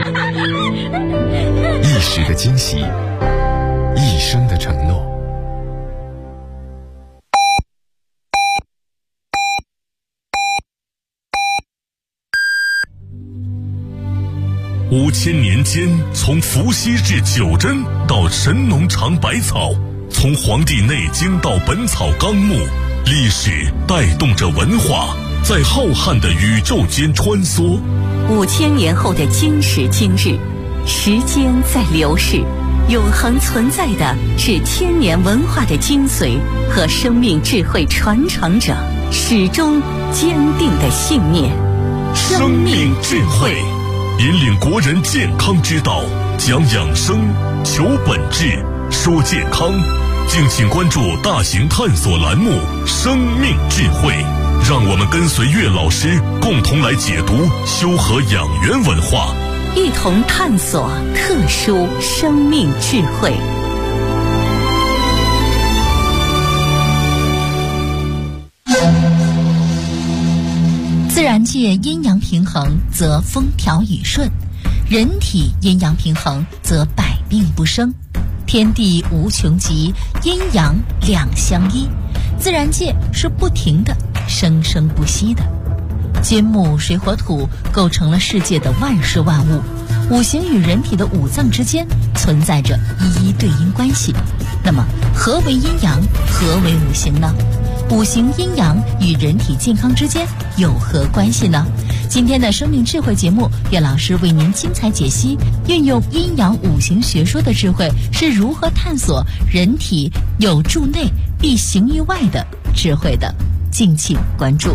一时的惊喜，一生的承诺。 5000年间，从伏羲至九针到神农尝百草，从《黄帝内经》到《本草纲目》，历史带动着文化，在浩瀚的宇宙间穿梭。 5000年后的今时今日，时间在流逝，永恒存在的是千年文化的精髓和生命智慧传承者始终坚定的信念。 生命智慧引领国人健康之道，讲养生，求本质，说健康。敬请关注大型探索栏目《生命智慧》，让我们跟随岳老师共同来解读修和养元文化， 一同探索特殊生命智慧。 自然界阴阳平衡，则风调雨顺；人体阴阳平衡，则百病不生。天地无穷极，阴阳两相依，自然界是不停的，生生不息的。金木水火土构成了世界的万事万物，五行与人体的五脏之间存在着一一对应关系。那么何为阴阳，何为五行呢？五行阴阳与人体健康之间有何关系呢？今天的生命智慧节目，岳老师为您精彩解析运用阴阳五行学说的智慧是如何探索人体有助内必行于外的智慧的，敬请关注。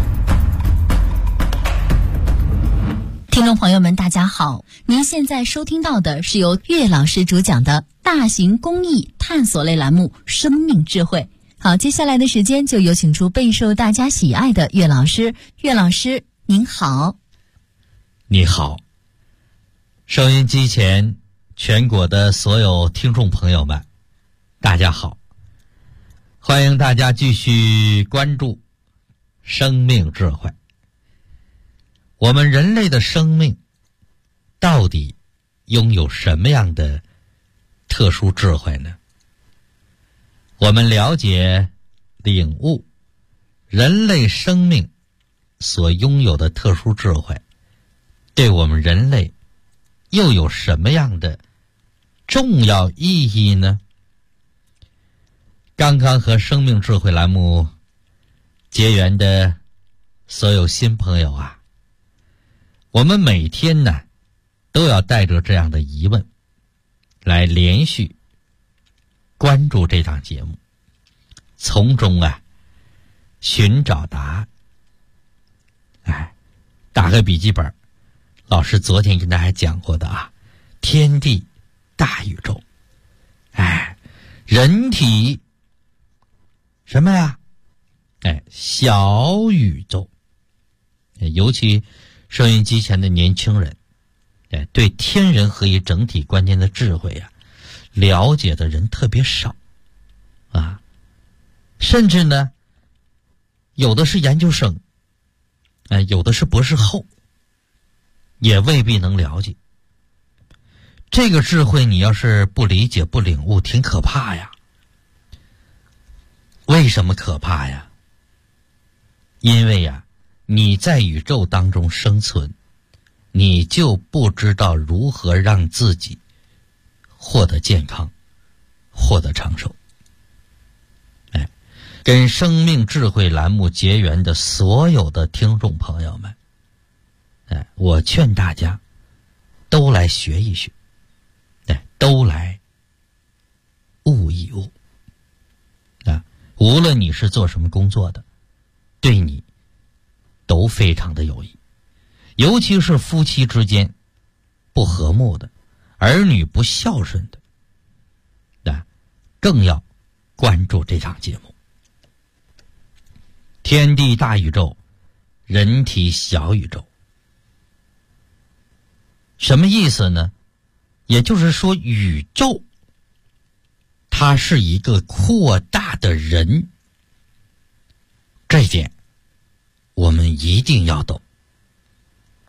听众朋友们大家好，您现在收听到的是由岳老师主讲的大型公益探索类栏目《生命智慧》。好，接下来的时间就有请出备受大家喜爱的岳老师。岳老师您好。 你好，收音机前全国的所有听众朋友们大家好，欢迎大家继续关注生命智慧。我们人类的生命到底拥有什么样的特殊智慧呢？我们了解领悟人类生命所拥有的特殊智慧，对我们人类又有什么样的重要意义呢？刚刚和生命智慧栏目结缘的所有新朋友啊，我们每天呢都要带着这样的疑问来连续关注这档节目，从中寻找答案。打开笔记本，老师昨天跟大家讲过的天地大宇宙，人体什么呀？小宇宙。尤其收音机前的年轻人，对天人合一整体观念的智慧了解的人特别少甚至呢有的是研究生，有的是博士后，也未必能了解。这个智慧你要是不理解不领悟，挺可怕呀。为什么可怕呀？因为你在宇宙当中生存，你就不知道如何让自己获得健康，获得长寿。跟生命智慧栏目结缘的所有的听众朋友们，我劝大家都来学一学，都来悟一悟。无论你是做什么工作的，对你都非常的有益。尤其是夫妻之间不和睦的，儿女不孝顺的，更要关注这场节目。天地大宇宙，人体小宇宙。什么意思呢？也就是说，宇宙它是一个扩大的人，这点我们一定要懂。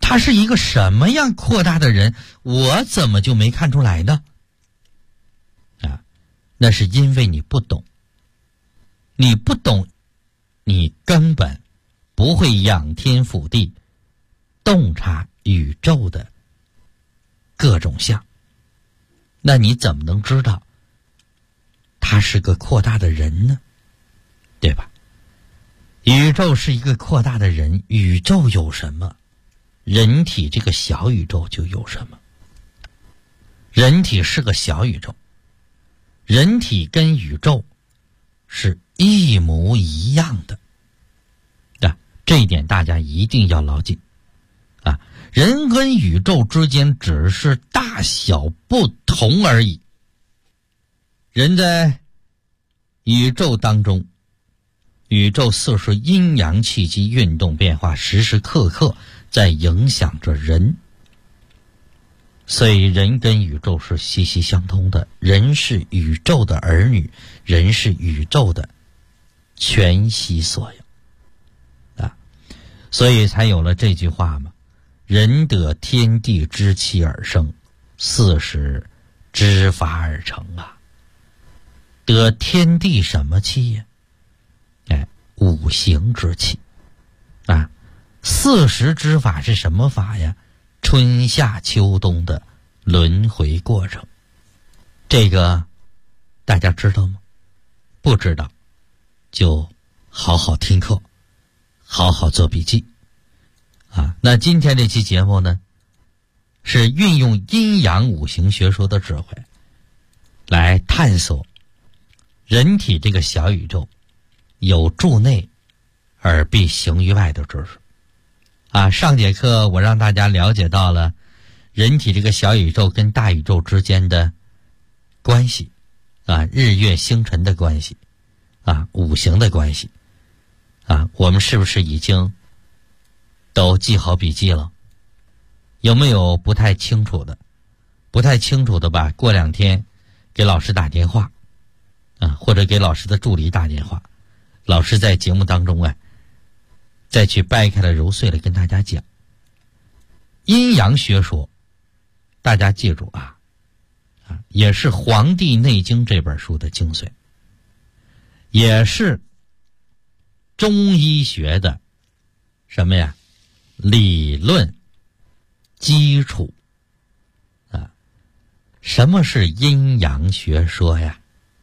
他是一个什么样扩大的人，我怎么就没看出来呢？啊，那是因为你不懂。你不懂，你根本不会仰天俯地，洞察宇宙的各种相。那你怎么能知道他是个扩大的人呢？对吧？宇宙是一个扩大的人，宇宙有什么，人体这个小宇宙就有什么。人体是个小宇宙，人体跟宇宙是一模一样的，这一点大家一定要牢记啊！人跟宇宙之间只是大小不同而已。人在宇宙当中，宇宙四时阴阳气机运动变化，时时刻刻在影响着人，所以人跟宇宙是息息相通的。人是宇宙的儿女，人是宇宙的全息所有啊，所以才有了这句话嘛：人得天地之气而生，四时之法而成啊。得天地什么气呀？五行之气啊。四时之法是什么法呀？春夏秋冬的轮回过程。这个大家知道吗？不知道就好好听课，好好做笔记啊。那今天这期节目呢，是运用阴阳五行学说的智慧来探索人体这个小宇宙有助内而必行于外的知识啊。上节课我让大家了解到了人体这个小宇宙跟大宇宙之间的关系啊，日月星辰的关系啊，五行的关系啊，我们是不是已经都记好笔记了？有没有不太清楚的？不太清楚的吧，过2天给老师打电话啊，或者给老师的助理打电话，老师在节目当中再去掰开了揉碎了跟大家讲。阴阳学说大家记住啊，也是《黄帝内经》这本书的精髓，也是中医学的什么呀？理论基础啊。什么是阴阳学说呀？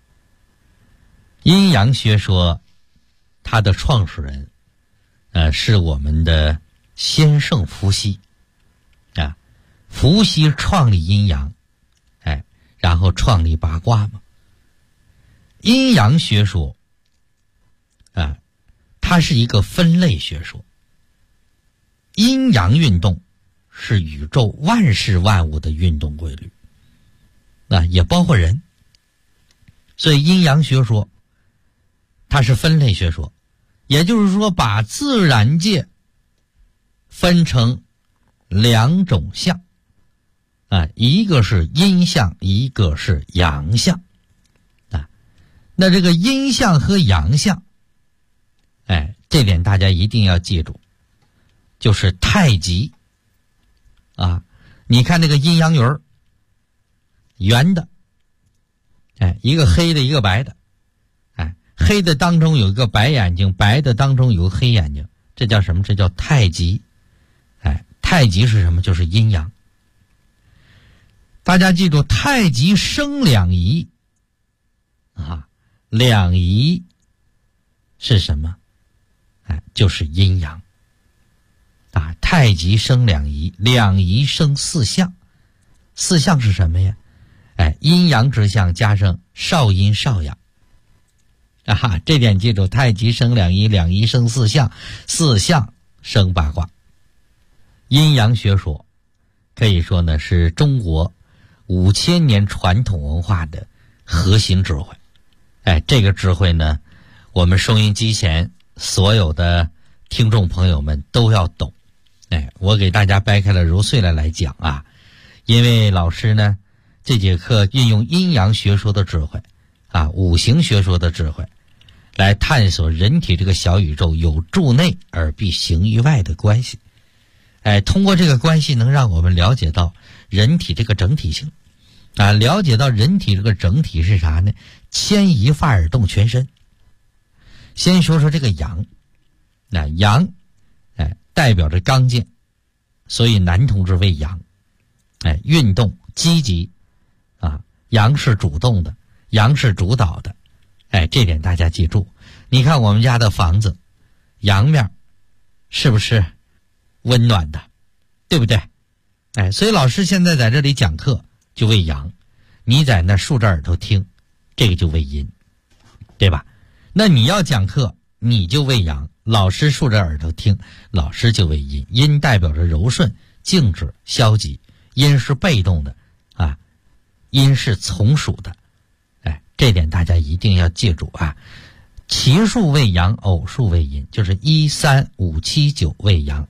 阴阳学说它的创始人是我们的先圣伏羲啊。伏羲创立阴阳，然后创立八卦嘛。阴阳学说啊，它是一个分类学说。阴阳运动是宇宙万事万物的运动规律，也包括人。所以阴阳学说它是分类学说，也就是说把自然界分成2种象啊，一个是阴象，一个是阳象啊。那这个阴象和阳象这点大家一定要记住，就是太极啊。你看那个阴阳鱼儿，圆的，一个黑的一个白的，黑的当中有一个白眼睛，白的当中有个黑眼睛，这叫什么？这叫太极。太极是什么？就是阴阳。大家记住，太极生两仪啊，两仪是什么？就是阴阳啊。太极生两仪，两仪生四象。四象是什么呀？阴阳之象加上少阴少阳啊，这点记住，太极生两仪，两仪生四象，四象生八卦。阴阳学说可以说呢是中国5000年传统文化的核心智慧。这个智慧呢，我们收音机前所有的听众朋友们都要懂。我给大家掰开了揉碎了来讲啊，因为老师呢这节课运用阴阳学说的智慧啊，五行学说的智慧来探索人体这个小宇宙有助内而必行于外的关系。 通过这个关系能让我们了解到人体这个整体性啊，了解到人体这个整体是啥呢？牵一发而动全身。先说说这个阳，那阳代表着刚健，所以男同志为阳，运动积极啊，阳是主动的，阳是主导的，这点大家记住。你看我们家的房子阳面是不是温暖的，对不对？所以老师现在在这里讲课就为阳，你在那竖着耳朵听，这个就为阴，对吧？那你要讲课你就为阳，老师竖着耳朵听，老师就为阴。阴代表着柔顺、静止、消极，阴是被动的啊，阴是从属的，这点大家一定要记住啊。奇数为阳，偶数为阴，就是1、3、5、7、9为阳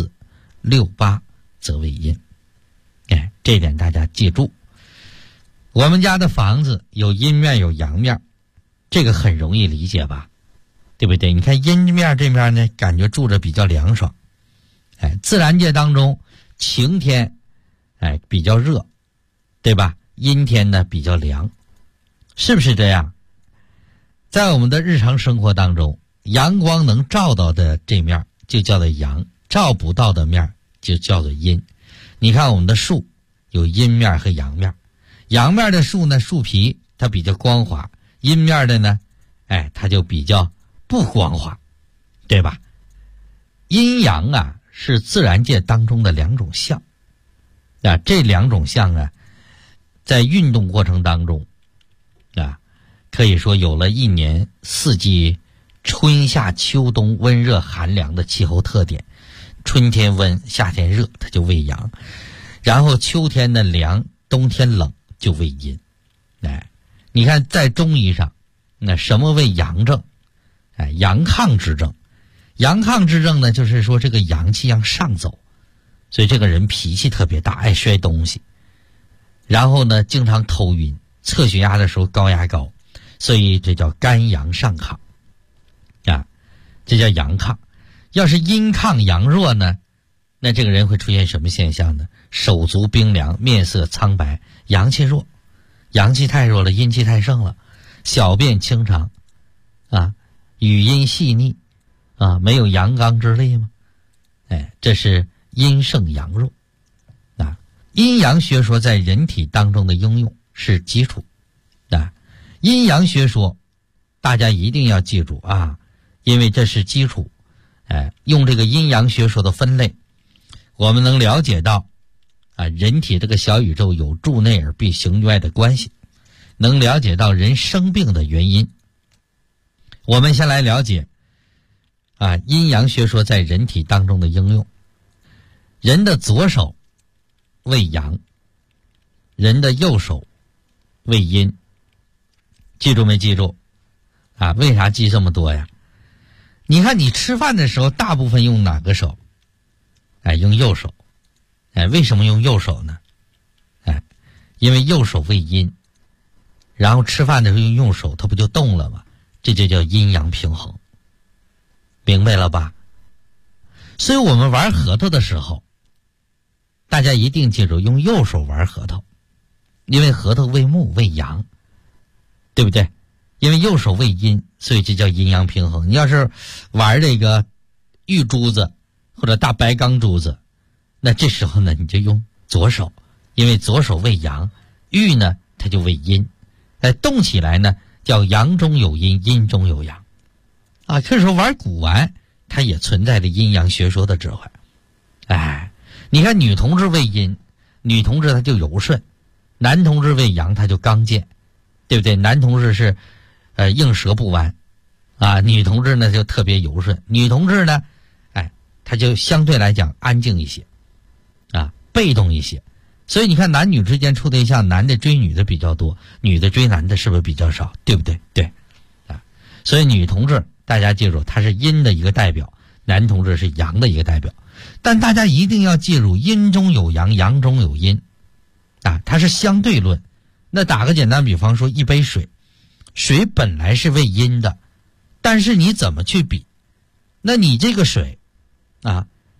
，2、4、6、8则为阴。这点大家记住。我们家的房子有阴面有阳面，这个很容易理解吧，对不对？你看阴面这面呢，感觉住着比较凉爽。自然界当中晴天比较热，对吧？阴天呢比较凉，是不是这样？在我们的日常生活当中，阳光能照到的这面就叫做阳，照不到的面就叫做阴。你看我们的树有阴面和阳面，阳面的树呢，树皮它比较光滑，阴面的呢它就比较不光滑，对吧？阴阳啊是自然界当中的两种象啊，这两种象啊在运动过程当中啊，可以说有了一年四季春夏秋冬温热寒凉的气候特点。春天温，夏天热，它就为阳，然后秋天的凉，冬天冷就为阴。你看在中医上，那什么为阳症？阳亢之症。阳亢之症呢，就是说这个阳气要上走，所以这个人脾气特别大，爱摔东西，然后呢经常头晕，测血压的时候高压高，所以这叫肝阳上亢啊，这叫阳亢。要是阴亢阳弱呢，那这个人会出现什么现象呢？手足冰凉，面色苍白，阳气弱，阳气太弱了，阴气太盛了，小便清长啊，语音细腻啊，没有阳刚之力吗？这是阴盛阳弱啊。阴阳学说在人体当中的应用是基础啊，阴阳学说大家一定要记住啊，因为这是基础。用这个阴阳学说的分类，我们能了解到人体这个小宇宙有助内而必行外的关系，能了解到人生病的原因。我们先来了解阴阳学说在人体当中的应用。人的左手为阳，人的右手为阴。记住没记住为啥记这么多呀？你看你吃饭的时候大部分用哪个手？用右手。为什么用右手呢？因为右手为阴，然后吃饭的时候用右手，它不就动了吗？这就叫阴阳平衡，明白了吧？所以我们玩核桃的时候，大家一定记住用右手玩核桃，因为核桃为木为阳，对不对？因为右手为阴，所以这叫阴阳平衡。你要是玩这个玉珠子或者大白钢珠子，那这时候呢你就用左手，因为左手为阳，玉呢它就为阴，动起来呢叫阳中有阴，阴中有阳可以说玩古玩它也存在着阴阳学说的智慧。你看女同志为阴，女同志她就柔顺，男同志为阳他就刚健，对不对？男同志是应舌不弯女同志呢就特别柔顺，女同志呢她就相对来讲安静一些被动一些。所以你看男女之间处对象，男的追女的比较多，女的追男的是不是比较少？对不对？对所以女同志大家记住，她是阴的一个代表，男同志是阳的一个代表。但大家一定要记住，阴中有阳，阳中有阴它是相对论。那打个简单比方说，一杯水，水本来是为阴的，但是你怎么去比？那你这个水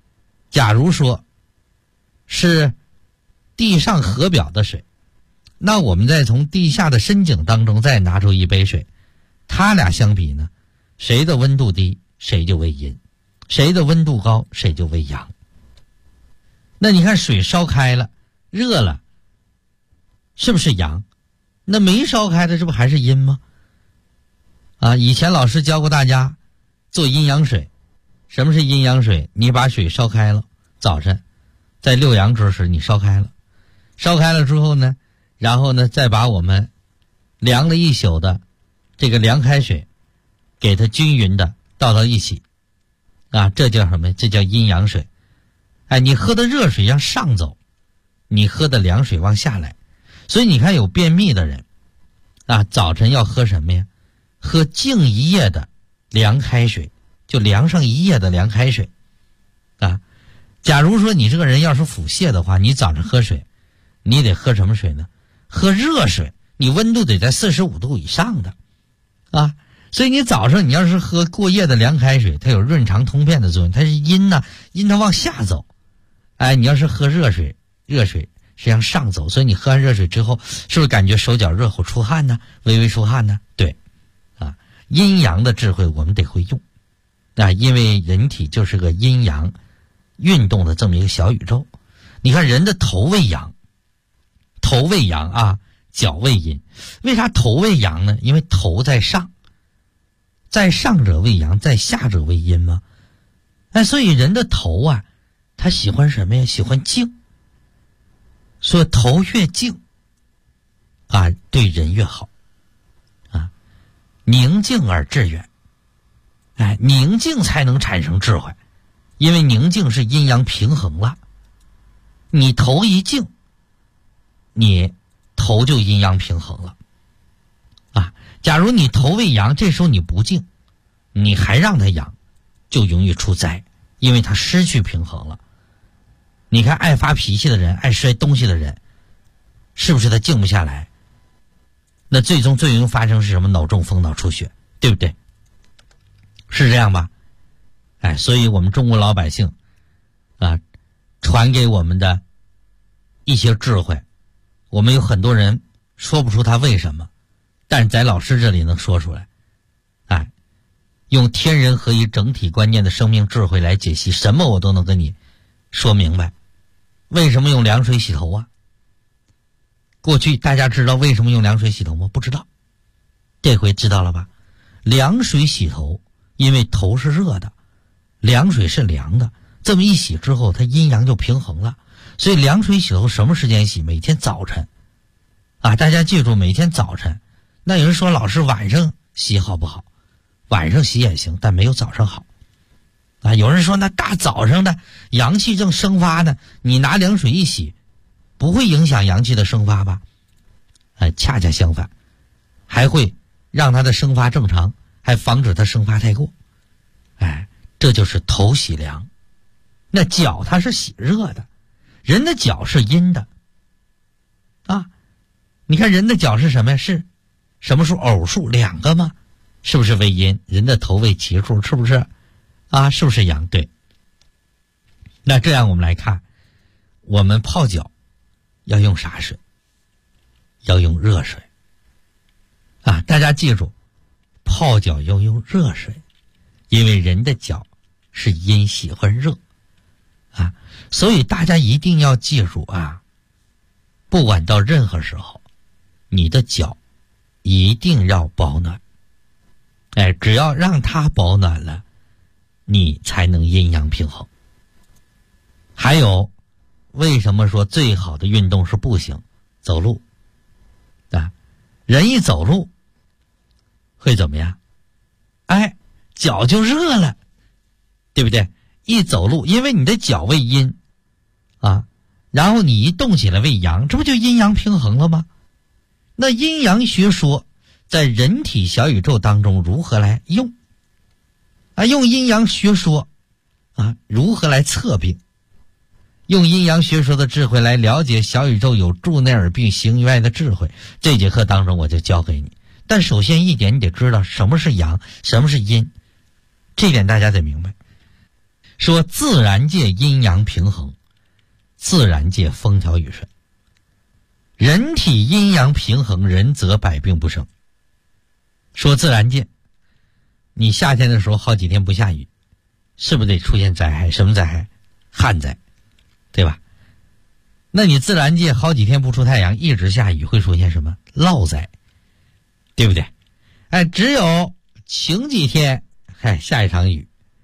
假如说是地上河表的水，那我们再从地下的深井当中再拿出一杯水，它俩相比呢，谁的温度低谁就为阴，谁的温度高谁就为阳。那你看水烧开了热了，是不是阳？那没烧开的这不还是阴吗？以前老师教过大家做阴阳水。什么是阴阳水？你把水烧开了，早晨在6阳之时你烧开了，烧开了之后呢，然后呢再把我们凉了一宿的这个凉开水给它均匀的倒到一起，这叫什么？这叫阴阳水。你喝的热水向上走，你喝的凉水往下来。所以你看有便秘的人早晨要喝什么呀？喝静一夜的凉开水，就凉上一夜的凉开水假如说你这个人要是腹泻的话，你早上喝水你得喝什么水呢？喝热水，你温度得在45度以上的所以你早上你要是喝过夜的凉开水，它有润肠通便的作用，它是阴阴它往下走。你要是喝热水是向上走，所以你喝完热水之后是不是感觉手脚热乎出汗呢？微微出汗呢？对阴阳的智慧我们得会用因为人体就是个阴阳运动的这么一个小宇宙。你看人的头为阳，脚为阴。为啥头为阳呢？因为头在上，在上者为阳，在下者为阴嘛。所以人的头他喜欢什么呀？喜欢静。所以头越静对人越好宁静而致远。宁静才能产生智慧，因为宁静是阴阳平衡了。你头一静，你头就阴阳平衡了假如你头为阳，这时候你不静，你还让它阳，就容易出灾，因为它失去平衡了。你看爱发脾气的人，爱摔东西的人，是不是他静不下来？那最终最容易发生是什么？脑中风、脑出血，对不对？是这样吧？所以我们中国老百姓传给我们的一些智慧，我们有很多人说不出他为什么，但是在老师这里能说出来。用天人合一整体观念的生命智慧来解析，什么我都能跟你说明白。为什么用凉水洗头过去大家知道为什么用凉水洗头吗？不知道。这回知道了吧？凉水洗头，因为头是热的，凉水是凉的，这么一洗之后它阴阳就平衡了。所以凉水洗头什么时间洗？每天早晨大家记住，每天早晨。那有人说老师晚上洗好不好？晚上洗也行，但没有早上好有人说那大早上的阳气正生发呢，你拿凉水一洗不会影响阳气的生发吧？恰恰相反，还会让它的生发正常，还防止它生发太过。这就是头洗凉。那脚它是洗热的，人的脚是阴的你看人的脚是什么呀？是什么数？偶数2个吗？是不是为阴？人的头为奇数，是不是是不是阳？对。那这样我们来看，我们泡脚要用啥水？要用热水大家记住，泡脚要用热水，因为人的脚是阴，喜欢热所以大家一定要记住不管到任何时候，你的脚一定要保暖只要让它保暖了，你才能阴阳平衡。还有，为什么说最好的运动是步行、走路人一走路会怎么样？脚就热了，对不对？一走路，因为你的脚为阴然后你一动起来为阳，这不就阴阳平衡了吗？那阴阳学说在人体小宇宙当中如何来用用阴阳学说如何来测病？用阴阳学说的智慧来了解小宇宙有助内耳并行于外的智慧，这节课当中我就教给你。但首先一点，你得知道什么是阳，什么是阴，这点大家得明白。 说自然界阴阳平衡，自然界风调雨顺。人体阴阳平衡，人则百病不生。说自然界，你夏天的时候好几天不下雨，是不是得出现灾害？什么灾害？旱灾，对吧？那你自然界好几天不出太阳，一直下雨，会出现什么？涝灾，对不对？哎，只有晴几天，下一场雨，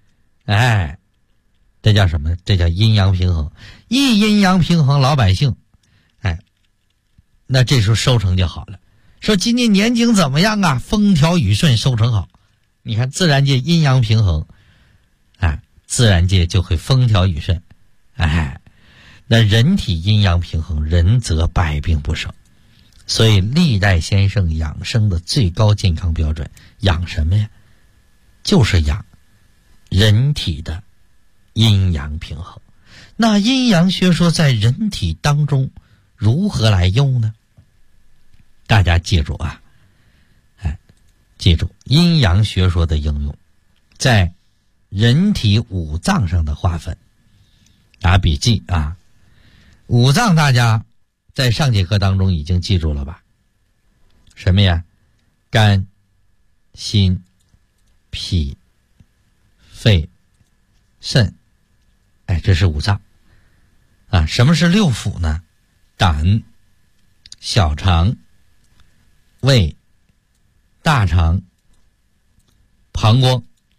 这叫什么？这叫阴阳平衡。一阴阳平衡，老百姓，那这时候收成就好了。说今年年景怎么样啊？风调雨顺，收成好。你看自然界阴阳平衡，自然界就会风调雨顺。那人体阴阳平衡，人则百病不生。所以历代先生养生的最高健康标准，养什么呀？就是养人体的阴阳平衡。那阴阳学说在人体当中如何来用呢？大家记住啊，记住阴阳学说的应用在人体五脏上的划分。打笔记啊，五脏大家在上节课当中已经记住了吧？什么呀？肝、心、脾、肺、肾，这是五脏啊。什么是六腑呢？胆、小肠、胃、大肠、膀胱。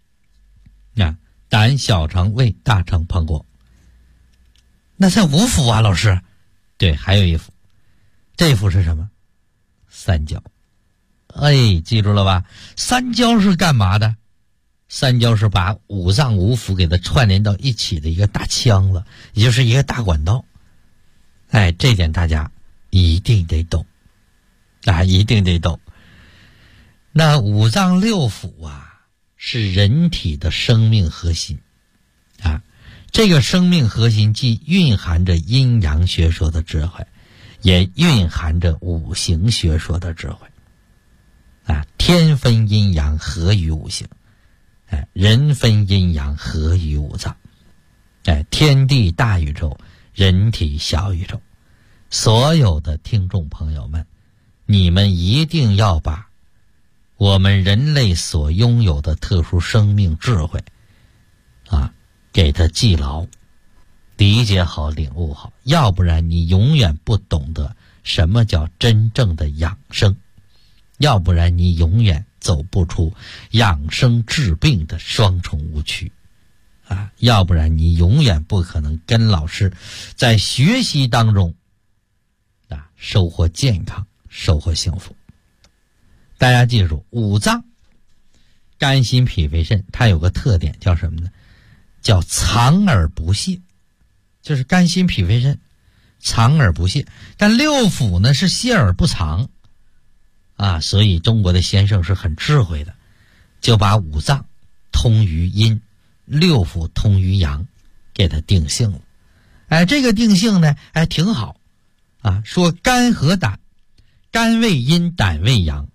胆、小肠、胃、大肠、膀胱。那在五腑啊，老师。对，还有一腑，这腑是什么？三焦。记住了吧？三焦是干嘛的？三焦是把五脏五腑给它串联到一起的一个大腔子，也就是一个大管道。这点大家一定得懂一定得懂。那五脏六腑啊，是人体的生命核心这个生命核心既蕴含着阴阳学说的智慧，也蕴含着五行学说的智慧天分阴阳，合于五行人分阴阳，合于五脏天地大宇宙，人体小宇宙。所有的听众朋友们，你们一定要把我们人类所拥有的特殊生命智慧给它记牢，理解好，领悟好，要不然你永远不懂得什么叫真正的养生，要不然你永远走不出养生治病的双重误区要不然你永远不可能跟老师在学习当中收获健康，收获幸福。大家记住，五脏肝心脾肺肾，它有个特点叫什么呢？叫藏而不泄，就是肝心脾肺肾藏而不泄。但六腑呢是泄而不藏所以中国的先生是很智慧的，就把五脏通于阴，六腑通于阳，给它定性了。这个定性呢挺好说肝和胆，肝为阴，胆为阳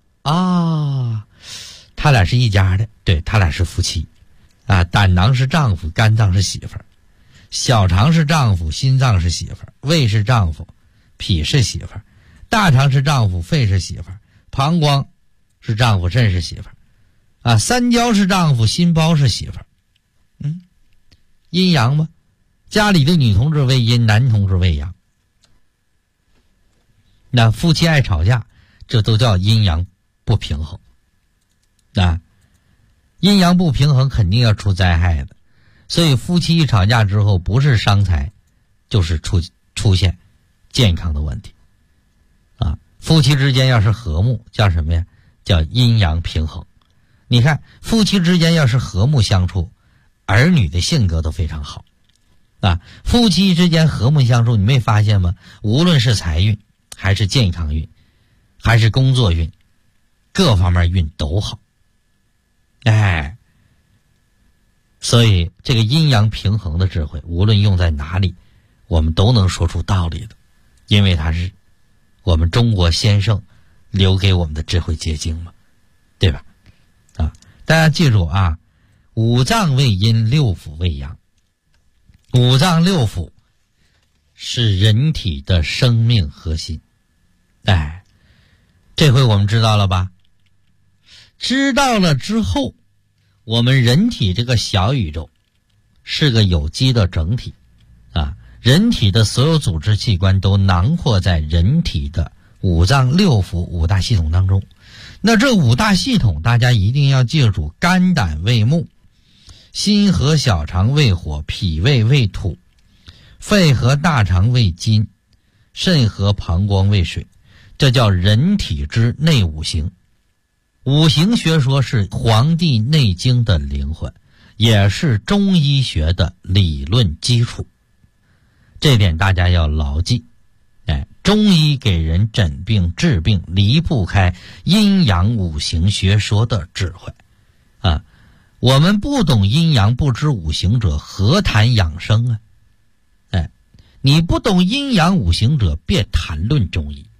他俩是一家的，对，他俩是夫妻胆囊是丈夫，肝脏是媳妇儿，小肠是丈夫，心脏是媳妇儿，胃是丈夫，脾是媳妇儿，大肠是丈夫，肺是媳妇儿，膀胱是丈夫，肾是媳妇儿三焦是丈夫，心包是媳妇儿。阴阳吗？家里的女同志为阴，男同志为阳。那夫妻爱吵架，这都叫阴阳不平衡阴阳不平衡肯定要出灾害的。所以夫妻一吵架之后，不是伤财就是出现健康的问题夫妻之间要是和睦，叫什么呀？叫阴阳平衡。你看夫妻之间要是和睦相处，儿女的性格都非常好夫妻之间和睦相处，你没发现吗？无论是财运还是健康运还是工作运，各方面运都好所以这个阴阳平衡的智慧，无论用在哪里，我们都能说出道理的，因为它是我们中国先生留给我们的智慧结晶嘛，对吧大家记住五脏为阴，六腑为阳五脏六腑是人体的生命核心。哎，这回我们知道了吧？知道了之后，我们人体这个小宇宙是个有机的整体啊，人体的所有组织器官都囊括在人体的五脏六腑五大系统当中。那这五大系统大家一定要记住：肝胆胃目，心和小肠为火，脾胃为土，肺和大肠为金，肾和膀胱为水。这叫人体之内五行。五行学说是《黄帝内经》的灵魂，也是中医学的理论基础。这点大家要牢记。中医给人诊病治病离不开阴阳五行学说的智慧啊！我们不懂阴阳不知五行者，何谈养生啊？你不懂阴阳五行者，别谈论中医。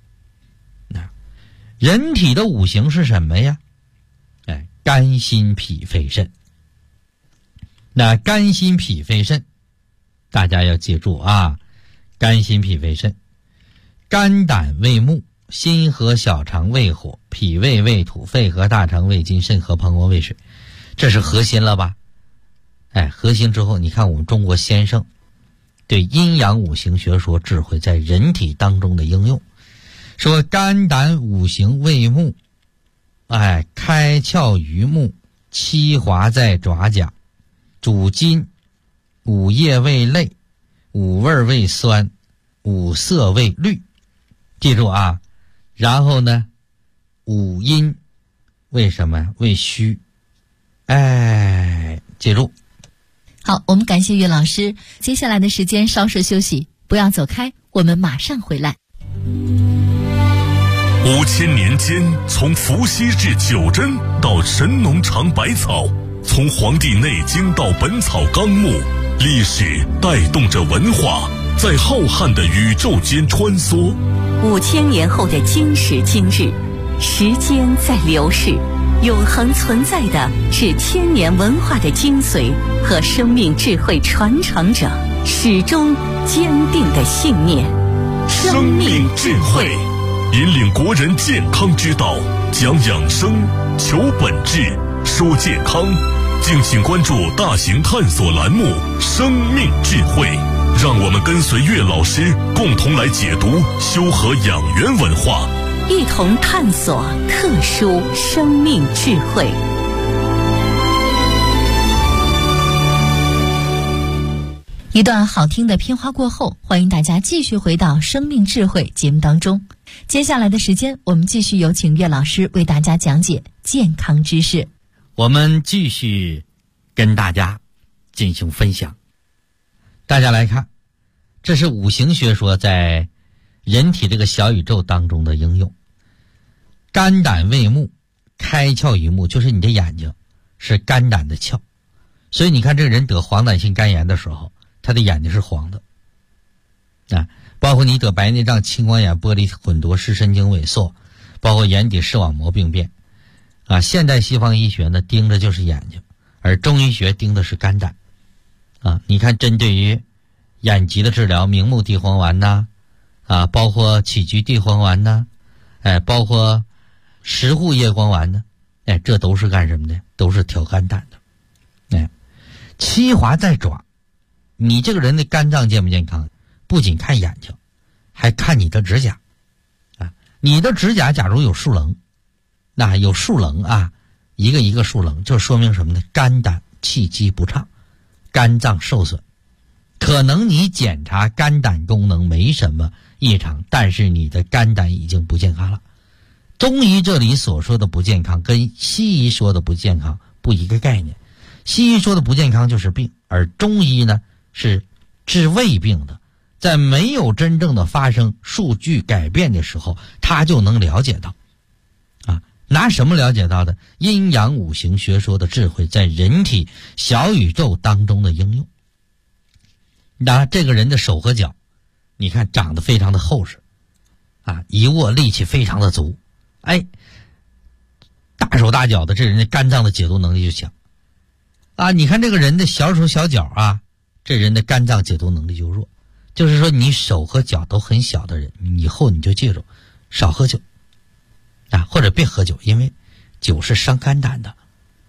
人体的五行是什么呀？肝心脾肺肾。那肝心脾肺肾大家要记住啊，肝心脾肺肾。肝胆胃目，心和小肠为火，脾胃为土，肺和大肠为金，肾和膀胱为水。这是核心了吧？核心之后，你看我们中国先生对阴阳五行学说智慧在人体当中的应用，说肝胆五行为目，开窍于目，七华在爪甲，主筋，五液为泪，五味为酸，五色为绿。记住啊，然后呢，五阴为什么？为虚。记住。 好，我们感谢岳老师。接下来的时间稍事休息，不要走开，我们马上回来。 5000年间，从伏羲至九针到神农尝百草，从《黄帝内经》到《本草纲目》，历史带动着文化，在浩瀚的宇宙间穿梭。 5000年后的今时今日，时间在流逝，永恒存在的是千年文化的精髓和生命智慧传承者始终坚定的信念。 生命智慧引领国人健康之道，讲养生，求本质，说健康。敬请关注大型探索栏目《生命智慧》，让我们跟随岳老师共同来解读修和养元文化， 一同探索特殊生命智慧。 一段好听的片花过后，欢迎大家继续回到生命智慧节目当中。接下来的时间，我们继续有请岳老师为大家讲解健康知识。 我们继续跟大家进行分享。大家来看，这是五行学说在人体这个小宇宙当中的应用。肝胆胃目，开窍于目，就是你的眼睛是肝胆的窍，所以你看这个人得黄疸性肝炎的时候，他的眼睛是黄的包括你得白内障、青光眼、玻璃混浊、视神经萎缩，包括眼底视网膜病变现代西方医学呢盯的就是眼睛，而中医学盯的是肝胆你看针对于眼疾的治疗，明目地黄丸包括杞菊地黄丸包括石斛叶黄丸呢这都是干什么的？都是调肝胆的七华在爪，你这个人的肝脏健不健康，不仅看眼睛，还看你的指甲你的指甲假如有竖棱，那有竖棱一个一个竖棱，就说明什么呢？肝胆气机不畅，肝脏受损。可能你检查肝胆功能没什么异常，但是你的肝胆已经不健康了。中医这里所说的不健康跟西医说的不健康不一个概念。西医说的不健康就是病，而中医呢是治胃病的，在没有真正的发生数据改变的时候，他就能了解到拿什么了解到的？阴阳五行学说的智慧在人体小宇宙当中的应用。拿这个人的手和脚，你看长得非常的厚实一握力气非常的足大手大脚的，这人的肝脏的解毒能力就强你看这个人的小手小脚这人的肝脏解毒能力就弱。就是说你手和脚都很小的人，以后你就记住少喝酒啊，或者别喝酒，因为酒是伤肝胆的。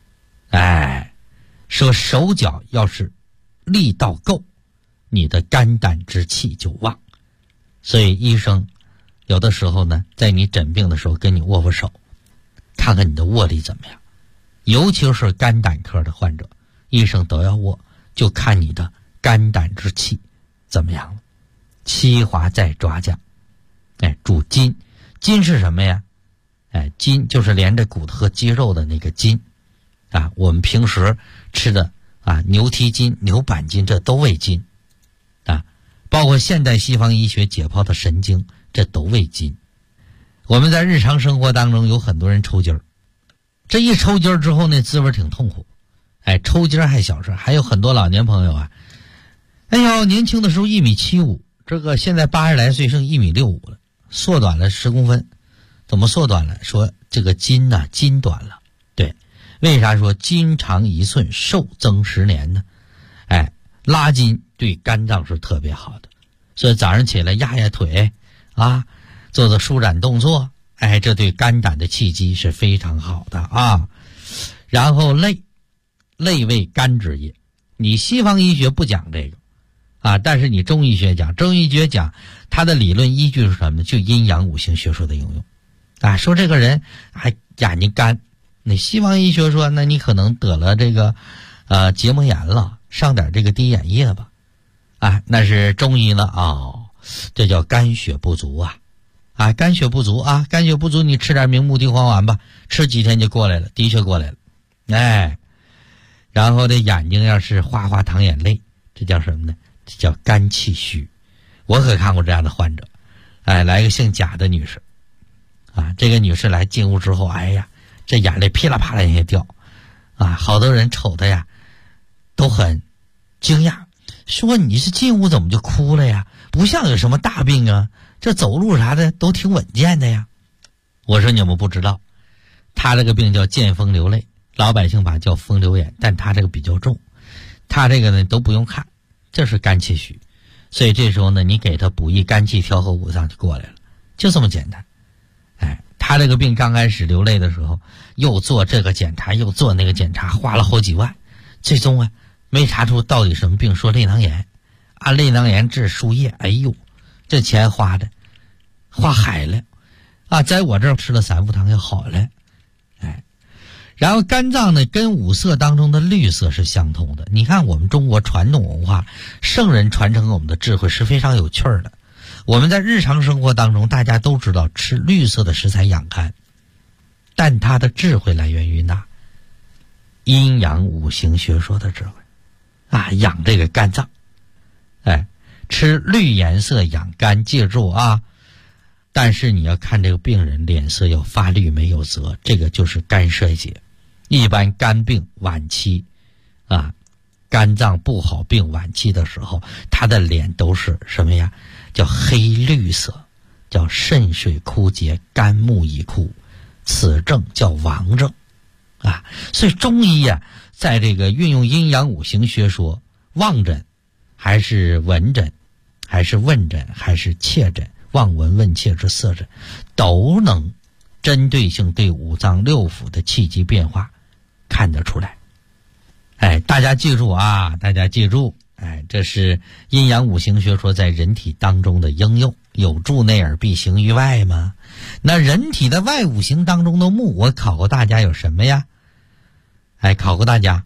说手脚要是力道够，你的肝胆之气就旺。所以医生有的时候呢，在你诊病的时候跟你握握手，看看你的握力怎么样。尤其是肝胆科的患者，医生都要握，就看你的肝胆之气怎么样了。七华在抓将，主筋。筋是什么呀？筋就是连着骨头和肌肉的那个筋啊。我们平时吃的牛蹄筋、牛板筋，这都为筋啊。包括现代西方医学解剖的神经，这都为筋。我们在日常生活当中有很多人抽筋儿，这一抽筋儿之后呢，滋味挺痛苦。抽筋儿还小事，还有很多老年朋友年轻的时候1.75米，这个现在80来岁剩1.65米了，缩短了10公分。怎么缩短了？说这个筋短了。对，为啥说筋长1寸，寿增10年呢？拉筋对肝脏是特别好的，所以早上起来压压腿做做舒展动作，这对肝胆的气机是非常好的啊。然后泪为肝之液，你西方医学不讲这个但是你中医学讲，它的理论依据是什么呢？就阴阳五行学说的应用说这个人眼睛干，那西方医学说那你可能得了这个结膜炎了，上点这个滴眼液吧那是中医了这叫肝血不足肝血不足肝血不足，你吃点明目地黄丸吧，吃几天就过来了，的确过来了然后这眼睛要是哗哗淌眼泪，这叫什么呢？这叫肝气虚。我可看过这样的患者来一个姓贾的女士这个女士来进屋之后，这眼泪噼里啪啦也掉好多人瞅她呀都很惊讶，说你是进屋怎么就哭了呀？不像有什么大病这走路啥的都挺稳健的呀。我说你们不知道，她这个病叫见风流泪，老百姓把叫风流眼，但她这个比较重，她这个呢都不用看，这是肝气虚。所以这时候呢，你给她补益肝气，调和五脏就过来了，就这么简单。她这个病刚开始流泪的时候，又做这个检查又做那个检查，花了好几万，最终没查出到底什么病，说泪囊炎泪囊炎治输液，这钱花海了在我这儿吃了3副汤就好了然后肝脏呢跟五色当中的绿色是相通的。你看我们中国传统文化，圣人传承给我们的智慧是非常有趣的。我们在日常生活当中大家都知道吃绿色的食材养肝，但它的智慧来源于哪？阴阳五行学说的智慧养这个肝脏吃绿颜色养肝，记住但是你要看这个病人脸色要发绿没有泽，这个就是肝衰竭。一般肝病晚期肝脏不好病晚期的时候，他的脸都是什么呀？叫黑绿色，叫肾水枯竭，肝木已枯，此症叫亡症所以中医在这个运用阴阳五行学说，望诊还是闻诊还是问诊还是切诊，望闻问切之四诊，都能针对性对五脏六腑的气机变化看得出来。大家记住大家记住这是阴阳五行学说在人体当中的应用，有助内而必行于外吗？那人体的外五行当中的木，我考过大家有什么呀？考过大家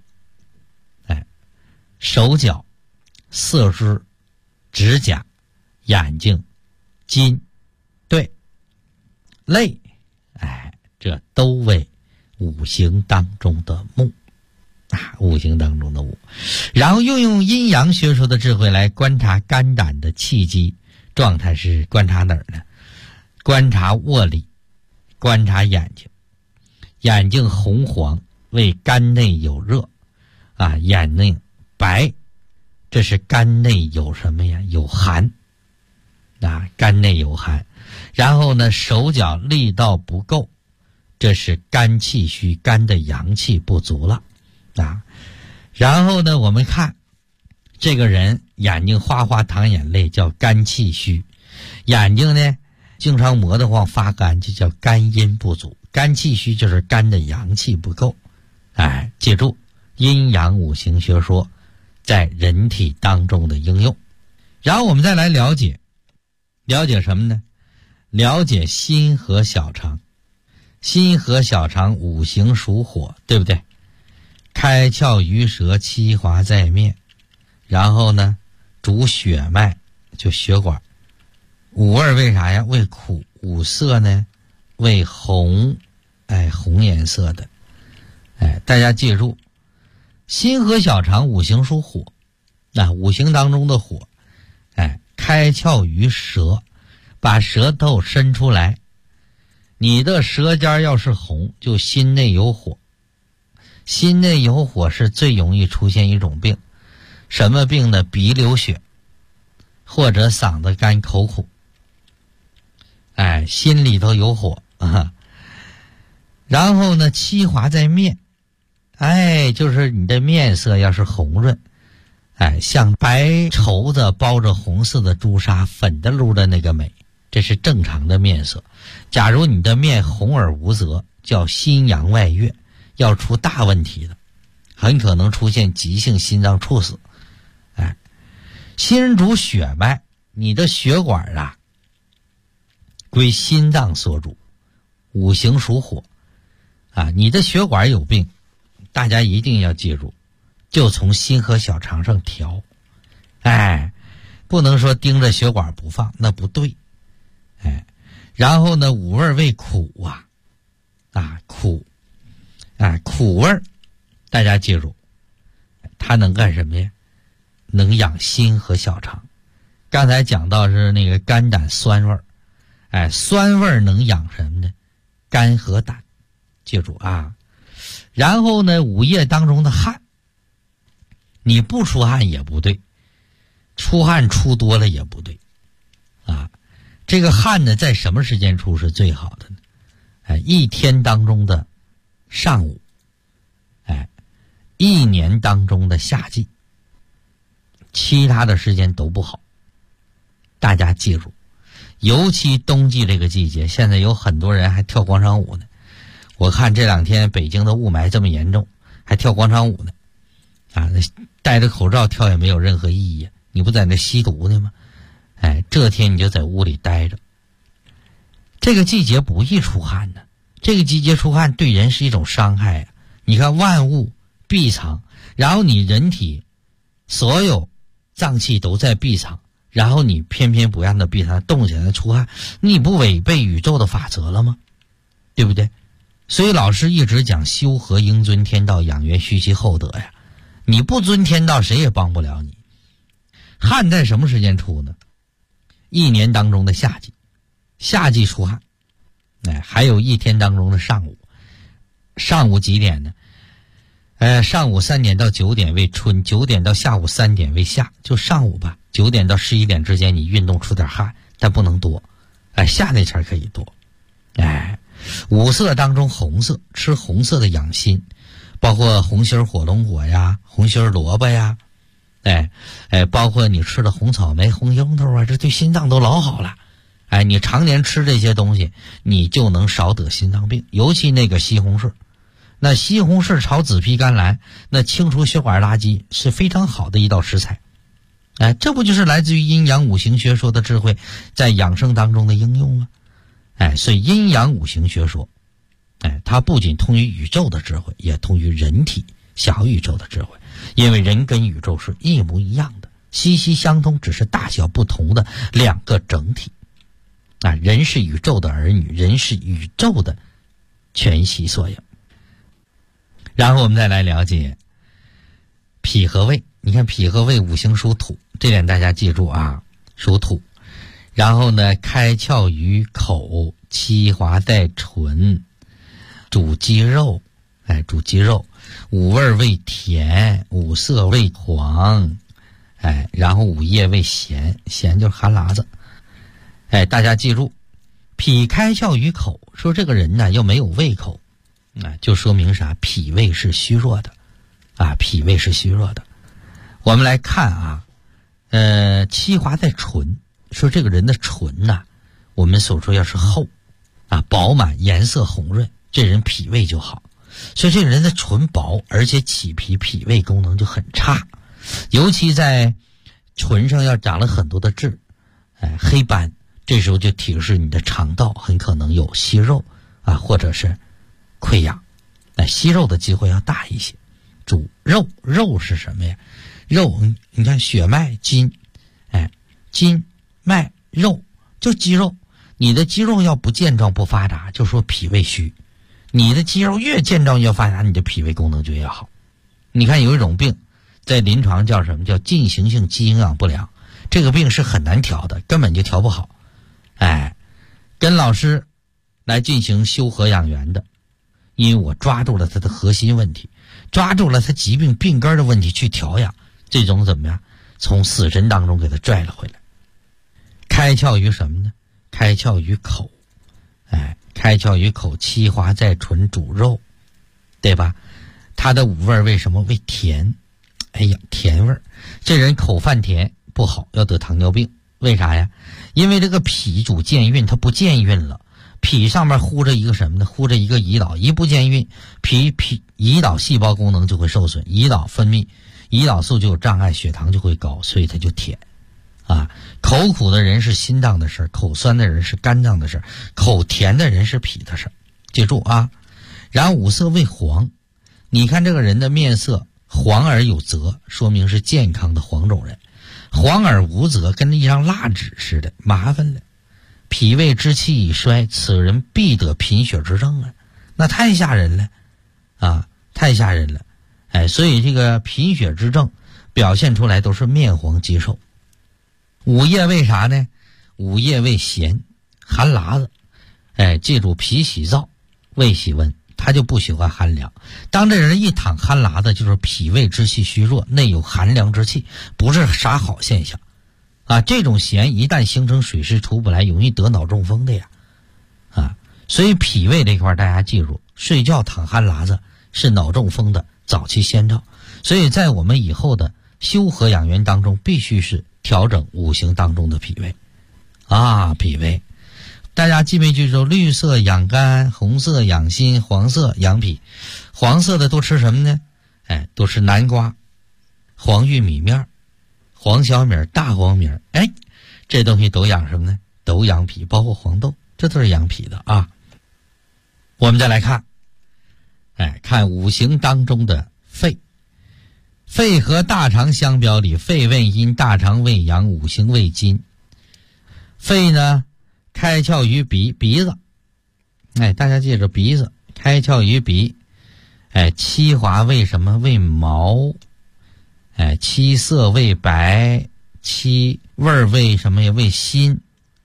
手脚、四肢、指甲、眼睛、筋，对，泪，这都为五行当中的木五行当中的木。然后又用阴阳学说的智慧来观察肝胆的气机状态，是观察哪儿呢？观察握力，观察眼睛，眼睛红黄为肝内有热眼内白，这是肝内有什么呀？有寒肝内有寒。然后呢，手脚力道不够，这是肝气虚，肝的阳气不足了然后呢，我们看这个人眼睛哗哗淌眼泪叫肝气虚，眼睛呢经常磨得慌发干就叫肝阴不足。肝气虚就是肝的阳气不够。记住阴阳五行学说在人体当中的应用。然后我们再来了解什么呢？了解心和小肠。心和小肠五行属火，对不对？开窍于舌，七华在面，然后呢主血脉，就血管。五味为啥呀？为苦。五色呢为红，红颜色的。大家记住，心和小肠五行属火，五行当中的火，开窍于舌，把舌头伸出来。你的舌尖要是红，就心内有火。心内有火是最容易出现一种病，什么病呢？鼻流血，或者嗓子干口苦。心里头有火啊。然后呢，七华在面，就是你的面色要是红润，像白绸子包着红色的朱砂，粉的噜的那个美，这是正常的面色。假如你的面红而无泽，叫心阳外越，要出大问题的，很可能出现急性心脏猝死。心主血脉，你的血管归心脏所主，五行属火你的血管有病，大家一定要记住，就从心和小肠上调。不能说盯着血管不放，那不对。然后呢，五味为苦苦苦味，大家记住，它能干什么呀？能养心和小肠。刚才讲到是那个肝胆酸味，酸味能养什么呢？肝和胆，记住然后呢，五液当中的汗，你不出汗也不对，出汗出多了也不对这个汗呢，在什么时间出是最好的呢？一天当中的上午，一年当中的夏季，其他的时间都不好。大家记住，尤其冬季这个季节，现在有很多人还跳广场舞呢。我看这两天北京的雾霾这么严重，还跳广场舞呢戴着口罩跳也没有任何意义你不在那吸毒呢吗？这天你就在屋里待着。这个季节不易出汗呢，这个季节出汗对人是一种伤害你看万物闭藏，然后你人体所有脏器都在闭藏，然后你偏偏不让它闭藏，动起来出汗，你不违背宇宙的法则了吗？对不对？所以老师一直讲修和应尊天道，养元虚其厚德你不尊天道，谁也帮不了你。汗在什么时间出呢？一年当中的夏季，夏季出汗。还有一天当中的上午。上午几点呢？上午3点到9点为春，9点到下午3点为夏，就上午吧，9点到11点之间你运动出点汗，但不能多。夏那前可以多。五色当中红色，吃红色的养心，包括红心火龙果呀，红心萝卜呀，包括你吃的红草莓、红樱桃这对心脏都老好了。你常年吃这些东西，你就能少得心脏病。尤其那个西红柿，那西红柿炒紫皮甘蓝，那清除血管垃圾是非常好的一道食材。这不就是来自于阴阳五行学说的智慧在养生当中的应用吗？所以阴阳五行学说，它不仅通于宇宙的智慧，也通于人体小宇宙的智慧。因为人跟宇宙是一模一样的，息息相通，只是大小不同的两个整体。人是宇宙的儿女，人是宇宙的全息缩影。然后我们再来了解脾和胃。你看脾和胃五行属土，这点大家记住属土。然后呢，开窍于口，七华在唇，主肌肉。主肌肉。五味为甜，五色为黄。然后五液为咸，咸就是哈喇子。大家记住，脾开窍于口，说这个人呢又没有胃口，就说明啥？脾胃是虚弱的，脾胃是虚弱的。 我们来看啊，七华在唇，说这个人的唇呐，我们所说要是厚啊，饱满，颜色红润，这人脾胃就好。所以这个人的唇薄，而且起皮，脾胃功能就很差，尤其在唇上要长了很多的痣，黑斑，这时候就提示你的肠道很可能有息肉啊，或者是溃疡，息肉的机会要大一些。主肉，肉是什么呀？肉，你看血脉筋，筋脉肉就肌肉，你的肌肉要不健壮不发达，就说脾胃虚。你的肌肉越健壮越发达，你的脾胃功能就越好。你看有一种病在临床叫什么？叫进行性肌营养不良，这个病是很难调的，根本就调不好。跟老师来进行修和养元的，因为我抓住了他的核心问题，抓住了他疾病病根的问题去调养，这种怎么样？从死神当中给他拽了回来。开窍于什么呢？开窍于口，开窍于口，七华在唇，主肉，对吧？它的五味为什么为甜？甜味，这人口泛甜不好，要得糖尿病。为啥呀？因为这个脾主健运，它不健运了，脾上面糊着一个什么呢？糊着一个胰岛，一不健运，胰岛细胞功能就会受损，胰岛分泌，胰岛素就有障碍，血糖就会高，所以它就甜。口苦的人是心脏的事儿，口酸的人是肝脏的事儿，口甜的人是脾的事儿，记住啊。然后五色为黄，你看这个人的面色黄而有泽，说明是健康的黄种人。黄而无泽，跟一张蜡纸似的，麻烦了。脾胃之气已衰，此人必得贫血之症啊，那太吓人了啊，太吓人了。所以这个贫血之症表现出来都是面黄肌瘦。五叶为啥呢？五叶为咸，寒辣子。记住，脾喜燥，胃喜温，他就不喜欢寒凉。当这人一躺寒辣子，就是脾胃之气虚弱，内有寒凉之气，不是啥好现象啊。这种咸一旦形成水湿出不来，容易得脑中风的呀所以脾胃这块大家记住，睡觉躺寒辣子是脑中风的早期先兆。所以在我们以后的修和养元当中，必须是调整五行当中的脾胃脾胃，大家记没记住？绿色养肝，红色养心，黄色养脾。黄色的多吃什么呢？多吃南瓜、黄玉米面、黄小米、大黄米，这东西都养什么呢？都养脾，包括黄豆，这都是养脾的啊。我们再来看，看五行当中的肺。肺和大肠相表里，肺为阴，大肠为阳，五行为金。肺呢，开窍于鼻子，大家记着鼻子，开窍于鼻。七华为什么？为毛。七色为白，七味为什么呀？为辛。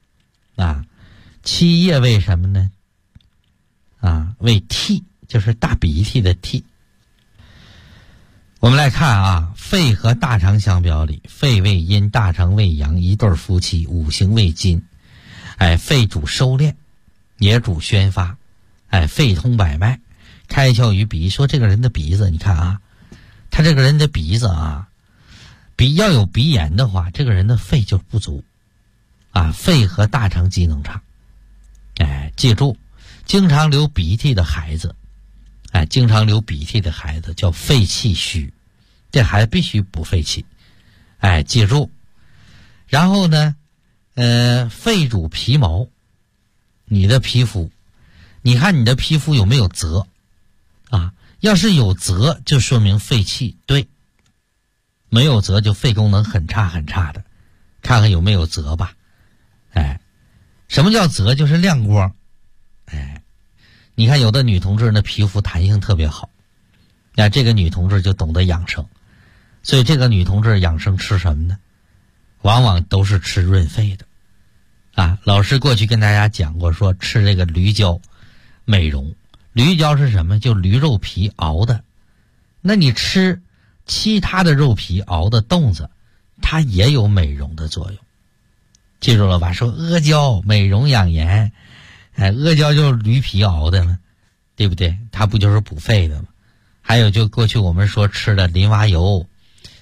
七叶为什么呢？为涕，就是大鼻涕的涕。我们来看肺和大肠相表里，肺为阴，大肠为阳，一对夫妻，五行为金。肺主收敛，也主宣发。肺通百脉，开窍于鼻。说这个人的鼻子，你看他这个人的鼻子鼻要有鼻炎的话，这个人的肺就不足肺和大肠机能差。记住，经常流鼻涕的孩子，经常流鼻涕的孩子叫肺气虚，这孩子必须补肺气。记住。然后呢，肺主皮毛，你的皮肤，你看你的皮肤有没有泽要是有泽，就说明肺气对；没有泽，就肺功能很差很差的。看看有没有泽吧。什么叫泽？就是亮光。你看有的女同志呢，皮肤弹性特别好，这个女同志就懂得养生。所以这个女同志养生吃什么呢？往往都是吃润肺的老师过去跟大家讲过，说吃这个驴胶美容。驴胶是什么？就驴肉皮熬的。那你吃其他的肉皮熬的冻子，它也有美容的作用。记住了吧？说阿胶美容养颜，阿胶就是驴皮熬的嘛，对不对？它不就是补肺的吗？还有就过去我们说吃的林蛙油